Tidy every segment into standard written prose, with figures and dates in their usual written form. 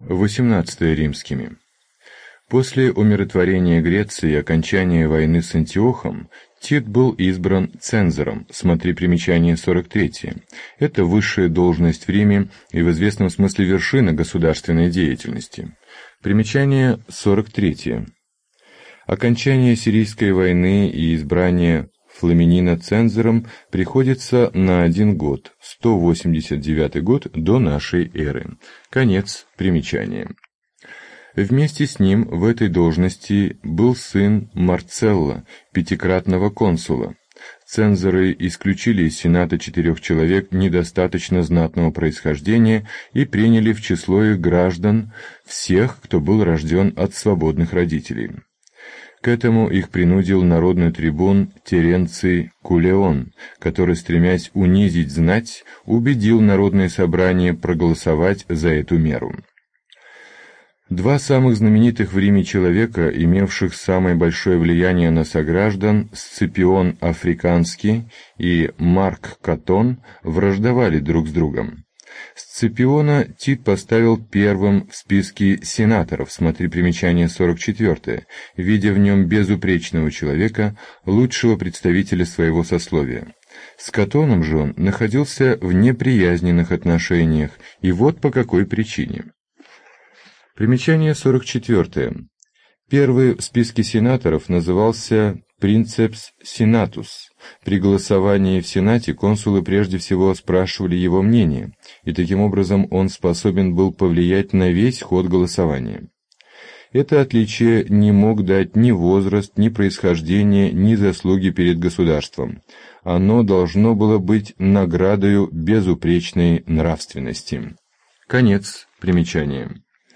XVIII римскими. После умиротворения Греции и окончания войны с Антиохом Тит был избран цензором, смотри примечание 43. Это высшая должность в Риме и в известном смысле вершина государственной деятельности. Примечание 43. Окончание Сирийской войны и избрание Фламинина цензором приходится на 1 год, 189 год до нашей эры. Конец примечания. Вместе с ним в этой должности был сын Марцелла, пятикратного консула. Цензоры исключили из Сената 4 человек недостаточно знатного происхождения и приняли в число их граждан всех, кто был рожден от свободных родителей. К этому их принудил народный трибун Теренций Кулеон, который, стремясь унизить знать, убедил народное собрание проголосовать за эту меру. Два самых знаменитых в Риме человека, имевших самое большое влияние на сограждан, Сципион Африканский и Марк Катон, враждовали друг с другом. Сципиона Тит поставил первым в списке сенаторов, смотри примечание 44, видя в нем безупречного человека, лучшего представителя своего сословия. С Катоном же он находился в неприязненных отношениях, и вот по какой причине. Примечание 44. Первый в списке сенаторов назывался «Принцепс Сенатус». При голосовании в Сенате консулы прежде всего спрашивали его мнение, и таким образом он способен был повлиять на весь ход голосования. Это отличие не мог дать ни возраст, ни происхождение, ни заслуги перед государством. Оно должно было быть наградою безупречной нравственности. Конец примечания.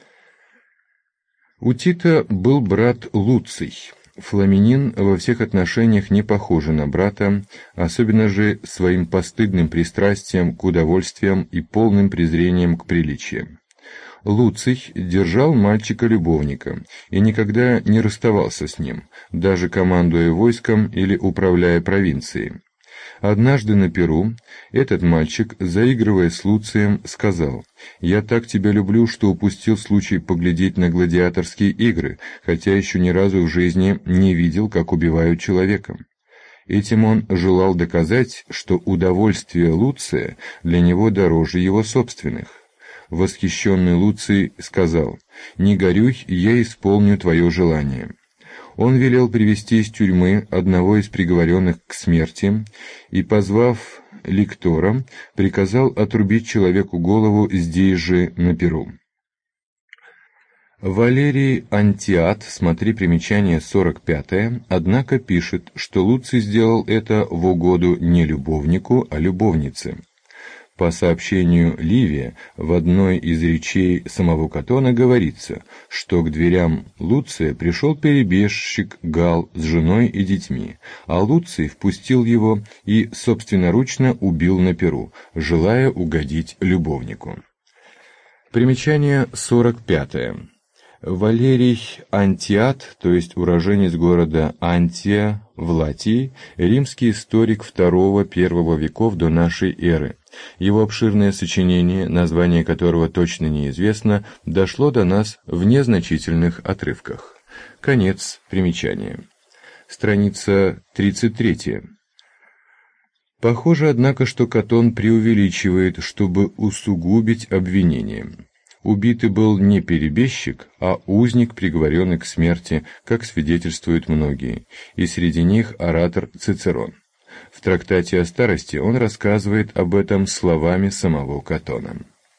У Тита был брат Луций. Фламинин во всех отношениях не похожий на брата, особенно же своим постыдным пристрастием к удовольствиям и полным презрением к приличиям. Луций держал мальчика-любовника и никогда не расставался с ним, даже командуя войском или управляя провинцией. Однажды на пиру этот мальчик, заигрывая с Луцием, сказал: «Я так тебя люблю, что упустил случай поглядеть на гладиаторские игры, хотя еще ни разу в жизни не видел, как убивают человека». Этим он желал доказать, что удовольствие Луция для него дороже его собственных. Восхищенный Луций сказал: «Не горюй, я исполню твое желание». Он велел привести из тюрьмы одного из приговоренных к смерти и, позвав ликтора, приказал отрубить человеку голову здесь же на пиру. Валерий Антиат, смотри примечание 45, однако пишет, что Луций сделал это в угоду не любовнику, а любовнице. По сообщению Ливия, в одной из речей самого Катона говорится, что к дверям Луция пришел перебежчик Гал с женой и детьми, а Луций впустил его и собственноручно убил на пиру, желая угодить любовнику. Примечание 45. Валерий Антиат, то есть уроженец города Антия в Латии, римский историк II-I веков до нашей эры. Его обширное сочинение, название которого точно неизвестно, дошло до нас в незначительных отрывках. Конец примечания. Страница 33. Похоже, однако, что Катон преувеличивает, чтобы усугубить обвинение. Убитый был не перебежчик, а узник, приговоренный к смерти, как свидетельствуют многие, и среди них оратор Цицерон. В трактате о старости он рассказывает об этом словами самого Катона.